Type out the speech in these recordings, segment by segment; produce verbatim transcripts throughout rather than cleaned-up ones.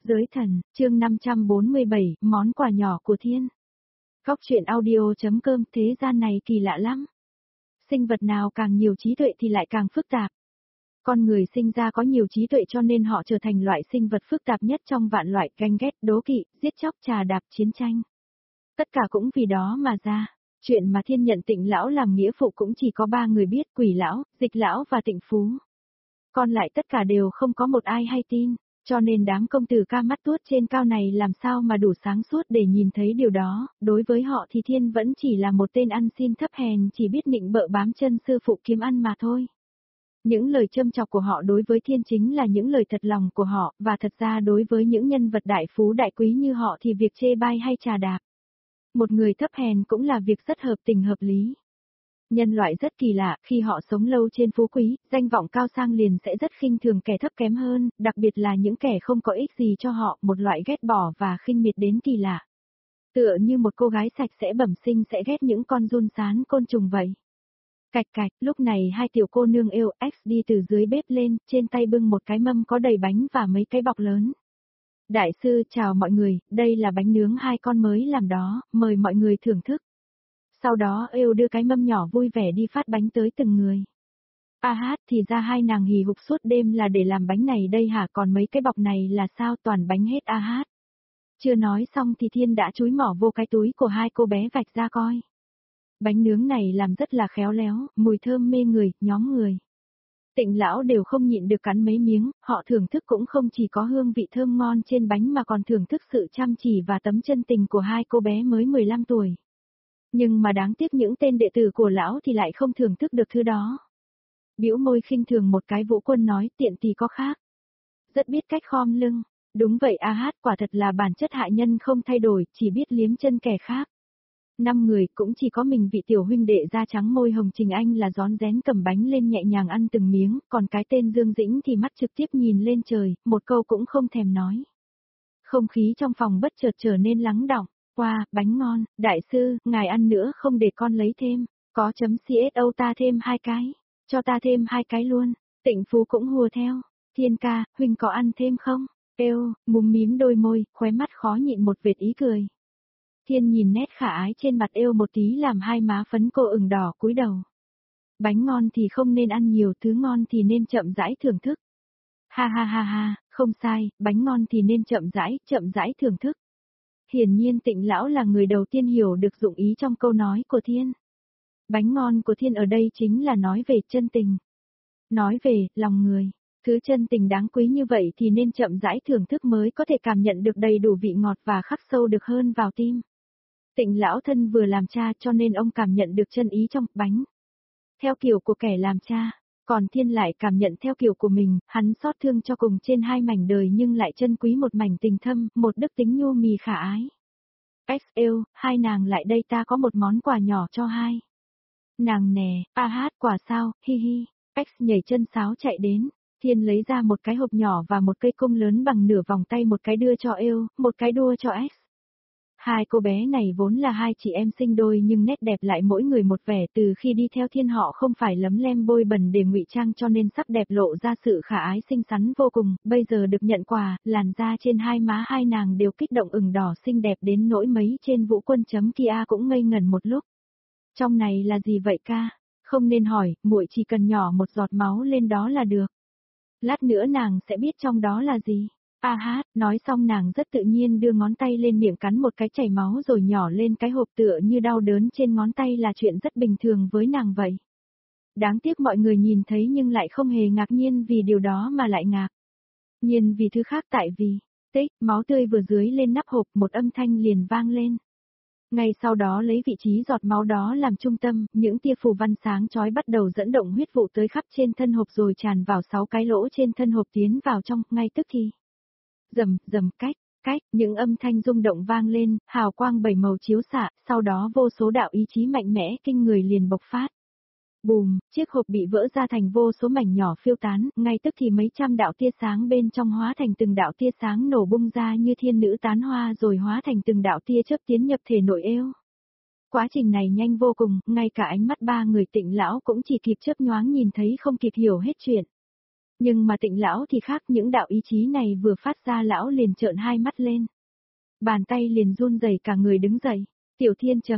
Giới thần, chương năm trăm bốn mươi bảy, món quà nhỏ của thiên. Góc truyện audio.com. Thế gian này kỳ lạ lắm. Sinh vật nào càng nhiều trí tuệ thì lại càng phức tạp. Con người sinh ra có nhiều trí tuệ cho nên họ trở thành loại sinh vật phức tạp nhất trong vạn loại, ganh ghét, đố kỵ, giết chóc, trà đạp, chiến tranh. Tất cả cũng vì đó mà ra. Chuyện mà thiên nhận Tịnh lão làm nghĩa phụ cũng chỉ có ba người biết: Quỷ lão, Dịch lão và Tịnh phú. Còn lại tất cả đều không có một ai hay tin. Cho nên đám công tử ca mắt tuốt trên cao này làm sao mà đủ sáng suốt để nhìn thấy điều đó, đối với họ thì thiên vẫn chỉ là một tên ăn xin thấp hèn chỉ biết nịnh bợ bám chân sư phụ kiếm ăn mà thôi. Những lời châm chọc của họ đối với thiên chính là những lời thật lòng của họ, và thật ra đối với những nhân vật đại phú đại quý như họ thì việc chê bai hay trà đạp một người thấp hèn cũng là việc rất hợp tình hợp lý. Nhân loại rất kỳ lạ, khi họ sống lâu trên phú quý, danh vọng cao sang liền sẽ rất khinh thường kẻ thấp kém hơn, đặc biệt là những kẻ không có ích gì cho họ, một loại ghét bỏ và khinh miệt đến kỳ lạ. Tựa như một cô gái sạch sẽ bẩm sinh sẽ ghét những con giun sán côn trùng vậy. Cạch cạch, lúc này hai tiểu cô nương yêu X đi từ dưới bếp lên, trên tay bưng một cái mâm có đầy bánh và mấy cái bọc lớn. Đại sư, chào mọi người, đây là bánh nướng hai con mới làm đó, mời mọi người thưởng thức. Sau đó yêu đưa cái mâm nhỏ vui vẻ đi phát bánh tới từng người. A hát, thì ra hai nàng hì hục suốt đêm là để làm bánh này đây hả, còn mấy cái bọc này là sao, toàn bánh hết a hát. Chưa nói xong thì thiên đã chúi mỏ vô cái túi của hai cô bé vạch ra coi. Bánh nướng này làm rất là khéo léo, mùi thơm mê người, nhóm người. Tịnh lão đều không nhịn được cắn mấy miếng, họ thưởng thức cũng không chỉ có hương vị thơm ngon trên bánh mà còn thưởng thức sự chăm chỉ và tấm chân tình của hai cô bé mới mười lăm tuổi. Nhưng mà đáng tiếc những tên đệ tử của lão thì lại không thưởng thức được thứ đó. Bĩu môi khinh thường một cái, Vũ Quân nói, tiện tì có khác. Rất biết cách khom lưng. Đúng vậy a hát, quả thật là bản chất hại nhân không thay đổi, chỉ biết liếm chân kẻ khác. Năm người cũng chỉ có mình vị tiểu huynh đệ da trắng môi hồng Trình Anh là rón rén cầm bánh lên nhẹ nhàng ăn từng miếng, còn cái tên Dương Dĩnh thì mắt trực tiếp nhìn lên trời, một câu cũng không thèm nói. Không khí trong phòng bất chợt trở nên lắng đọng. Qua, bánh ngon, đại sư, ngài ăn nữa không để con lấy thêm, có chấm xô ta thêm hai cái, cho ta thêm hai cái luôn. Tịnh phú cũng hùa theo, thiên ca, huynh có ăn thêm không? Êu, múm mím đôi môi, khóe mắt khó nhịn một vệt ý cười. Thiên nhìn nét khả ái trên mặt êu một tí làm hai má phấn cô ửng đỏ cúi đầu. Bánh ngon thì không nên ăn nhiều, thứ ngon thì nên chậm rãi thưởng thức. Ha ha ha ha, không sai, bánh ngon thì nên chậm rãi, chậm rãi thưởng thức. Hiển nhiên Tịnh lão là người đầu tiên hiểu được dụng ý trong câu nói của thiên. Bánh ngon của thiên ở đây chính là nói về chân tình. Nói về lòng người. Thứ chân tình đáng quý như vậy thì nên chậm rãi thưởng thức mới có thể cảm nhận được đầy đủ vị ngọt và khắc sâu được hơn vào tim. Tịnh lão thân vừa làm cha cho nên ông cảm nhận được chân ý trong bánh. Theo kiểu của kẻ làm cha. Còn thiên lại cảm nhận theo kiểu của mình, hắn xót thương cho cùng trên hai mảnh đời nhưng lại trân quý một mảnh tình thâm, một đức tính nhu mì khả ái. X yêu, hai nàng lại đây, ta có một món quà nhỏ cho hai. Nàng nè, a hát, quà sao, hi hi. X nhảy chân sáo chạy đến, thiên lấy ra một cái hộp nhỏ và một cây cung lớn bằng nửa vòng tay, một cái đưa cho yêu, một cái đua cho X. Hai cô bé này vốn là hai chị em sinh đôi nhưng nét đẹp lại mỗi người một vẻ, từ khi đi theo thiên họ không phải lấm lem bôi bẩn để ngụy trang cho nên sắc đẹp lộ ra sự khả ái xinh xắn vô cùng, bây giờ được nhận quà, làn da trên hai má hai nàng đều kích động ửng đỏ xinh đẹp đến nỗi mấy trên Vũ Quân chấm kia cũng ngây ngẩn một lúc. Trong này là gì vậy ca? Không nên hỏi, muội chỉ cần nhỏ một giọt máu lên đó là được. Lát nữa nàng sẽ biết trong đó là gì. A hát, nói xong nàng rất tự nhiên đưa ngón tay lên miệng cắn một cái chảy máu rồi nhỏ lên cái hộp, tựa như đau đớn trên ngón tay là chuyện rất bình thường với nàng vậy. Đáng tiếc mọi người nhìn thấy nhưng lại không hề ngạc nhiên vì điều đó mà lại ngạc nhiên vì thứ khác, tại vì, tích, máu tươi vừa dưới lên nắp hộp một âm thanh liền vang lên. Ngay sau đó lấy vị trí giọt máu đó làm trung tâm, những tia phù văn sáng chói bắt đầu dẫn động huyết vụ tới khắp trên thân hộp rồi tràn vào sáu cái lỗ trên thân hộp tiến vào trong, ngay tức thì. Rầm, rầm, cách, cách, những âm thanh rung động vang lên, hào quang bảy màu chiếu xạ, sau đó vô số đạo ý chí mạnh mẽ kinh người liền bộc phát. Bùm, chiếc hộp bị vỡ ra thành vô số mảnh nhỏ phiêu tán, ngay tức thì mấy trăm đạo tia sáng bên trong hóa thành từng đạo tia sáng nổ bung ra như thiên nữ tán hoa rồi hóa thành từng đạo tia chớp tiến nhập thể nội êu. Quá trình này nhanh vô cùng, ngay cả ánh mắt ba người Tịnh lão cũng chỉ kịp chớp nhoáng nhìn thấy không kịp hiểu hết chuyện. Nhưng mà Tịnh lão thì khác, những đạo ý chí này vừa phát ra lão liền trợn hai mắt lên. Bàn tay liền run rẩy cả người đứng dậy. Tiểu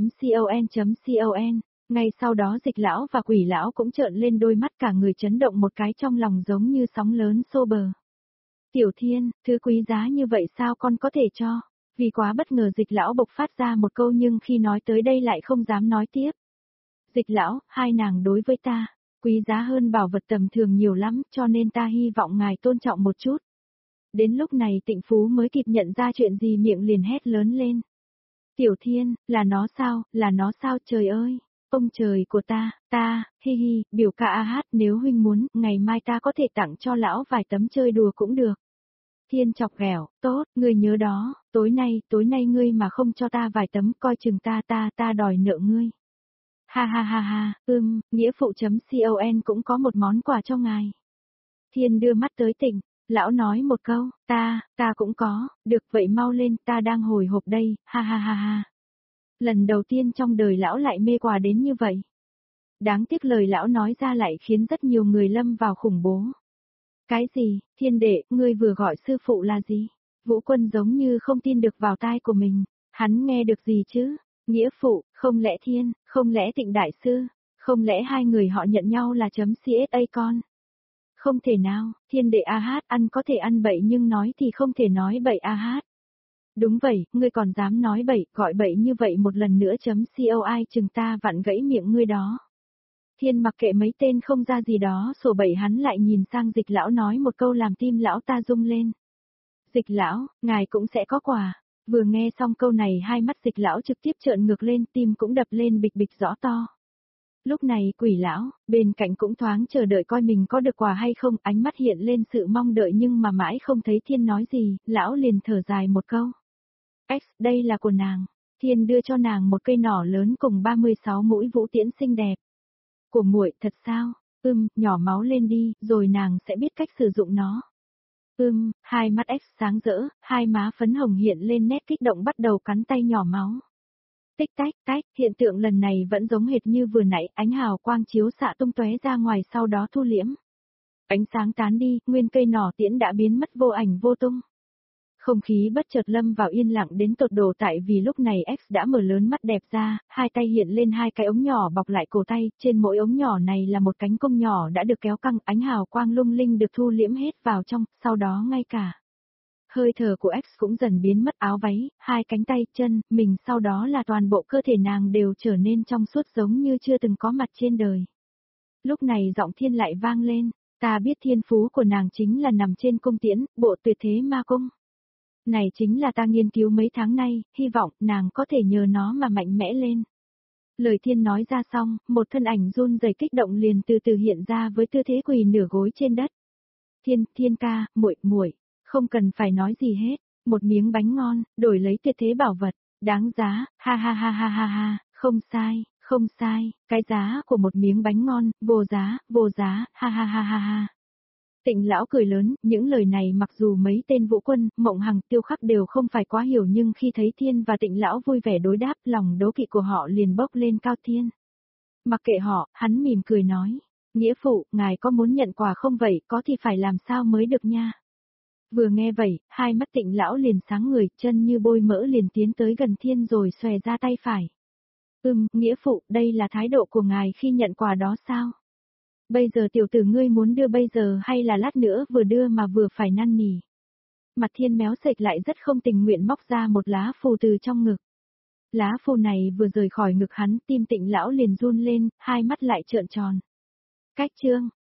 thiên.con.con. Ngay sau đó Dịch lão và Quỷ lão cũng trợn lên đôi mắt, cả người chấn động một cái, trong lòng giống như sóng lớn xô bờ. Tiểu thiên, thứ quý giá như vậy sao con có thể cho? Vì quá bất ngờ Dịch lão bộc phát ra một câu, nhưng khi nói tới đây lại không dám nói tiếp. Dịch lão, hai nàng đối với ta, quý giá hơn bảo vật tầm thường nhiều lắm, cho nên ta hy vọng ngài tôn trọng một chút. Đến lúc này Tịnh Phú mới kịp nhận ra chuyện gì, miệng liền hét lớn lên. Tiểu thiên, là nó sao, là nó sao, trời ơi, ông trời của ta, ta, hi hi, biểu ca a hát, nếu huynh muốn, ngày mai ta có thể tặng cho lão vài tấm chơi đùa cũng được. Thiên chọc ghẹo, tốt, ngươi nhớ đó, tối nay, tối nay ngươi mà không cho ta vài tấm, coi chừng ta ta ta đòi nợ ngươi. Ha ha ha ha, ưm, nghĩa phụ.con cũng có một món quà cho ngài. Thiên đưa mắt tới Tịnh, lão nói một câu, ta, ta cũng có, được vậy mau lên, ta đang hồi hộp đây, ha ha ha ha. Lần đầu tiên trong đời lão lại mê quà đến như vậy. Đáng tiếc lời lão nói ra lại khiến rất nhiều người lâm vào khủng bố. Cái gì, Thiên đệ, ngươi vừa gọi sư phụ là gì? Vũ Quân giống như không tin được vào tai của mình, hắn nghe được gì chứ? Nghĩa phụ, không lẽ Thiên, không lẽ Tịnh đại sư, không lẽ hai người họ nhận nhau là chấm ca con? Không thể nào, Thiên đệ a hát, ăn có thể ăn bậy nhưng nói thì không thể nói bậy a hát. Đúng vậy, ngươi còn dám nói bậy, gọi bậy như vậy một lần nữa chấm coi chừng ta vặn gãy miệng ngươi đó. Thiên mặc kệ mấy tên không ra gì đó sổ bậy, hắn lại nhìn sang Dịch lão nói một câu làm tim lão ta rung lên. Dịch lão, ngài cũng sẽ có quà. Vừa nghe xong câu này hai mắt Dịch lão trực tiếp trợn ngược lên, tim cũng đập lên bịch bịch rõ to. Lúc này Quỷ lão, bên cạnh cũng thoáng chờ đợi coi mình có được quà hay không, ánh mắt hiện lên sự mong đợi nhưng mà mãi không thấy Thiên nói gì, lão liền thở dài một câu. X, đây là của nàng. Thiên đưa cho nàng một cây nỏ lớn cùng ba mươi sáu mũi vũ tiễn xinh đẹp. Của muội, thật sao? Ưm, nhỏ máu lên đi, rồi nàng sẽ biết cách sử dụng nó. Ưm, hai mắt X sáng rỡ, hai má phấn hồng hiện lên nét kích động, bắt đầu cắn tay nhỏ máu. Tích tách tách, hiện tượng lần này vẫn giống hệt như vừa nãy, ánh hào quang chiếu xạ tung tóe ra ngoài sau đó thu liễm. Ánh sáng tán đi, nguyên cây nỏ tiễn đã biến mất vô ảnh vô tung. Không khí bất chợt lâm vào yên lặng đến tột độ, tại vì lúc này X đã mở lớn mắt đẹp ra, hai tay hiện lên hai cái ống nhỏ bọc lại cổ tay, trên mỗi ống nhỏ này là một cánh cung nhỏ đã được kéo căng, ánh hào quang lung linh được thu liễm hết vào trong, sau đó ngay cả hơi thở của X cũng dần biến mất, áo váy, hai cánh tay, chân, mình, sau đó là toàn bộ cơ thể nàng đều trở nên trong suốt giống như chưa từng có mặt trên đời. Lúc này giọng Thiên lại vang lên, ta biết thiên phú của nàng chính là nằm trên cung tiễn, bộ tuyệt thế ma cung. Này chính là ta nghiên cứu mấy tháng nay, hy vọng nàng có thể nhờ nó mà mạnh mẽ lên. Lời Thiên nói ra xong, một thân ảnh run rẩy kích động liền từ từ hiện ra với tư thế quỳ nửa gối trên đất. Thiên, Thiên ca, muội, muội, không cần phải nói gì hết, một miếng bánh ngon, đổi lấy tuyệt thế bảo vật, đáng giá, ha ha ha ha ha ha, không sai, không sai, cái giá của một miếng bánh ngon, vô giá, vô giá, ha ha ha ha ha. Tịnh lão cười lớn, những lời này mặc dù mấy tên Vũ Quân, Mộng Hằng, Tiêu Khắc đều không phải quá hiểu, nhưng khi thấy Thiên và Tịnh lão vui vẻ đối đáp, lòng đố kỵ của họ liền bốc lên cao. Thiên mặc kệ họ, hắn mỉm cười nói, nghĩa phụ, ngài có muốn nhận quà không vậy, có thì phải làm sao mới được nha. Vừa nghe vậy, hai mắt Tịnh lão liền sáng người, chân như bôi mỡ liền tiến tới gần Thiên rồi xòe ra tay phải. Ừm, nghĩa phụ, đây là thái độ của ngài khi nhận quà đó sao? Bây giờ tiểu tử ngươi muốn đưa bây giờ hay là lát nữa vừa đưa mà vừa phải năn nỉ? Mặt Thiên méo sệch lại rất không tình nguyện móc ra một lá phù từ trong ngực. Lá phù này vừa rời khỏi ngực hắn, tim Tịnh lão liền run lên, hai mắt lại trợn tròn. Cách chương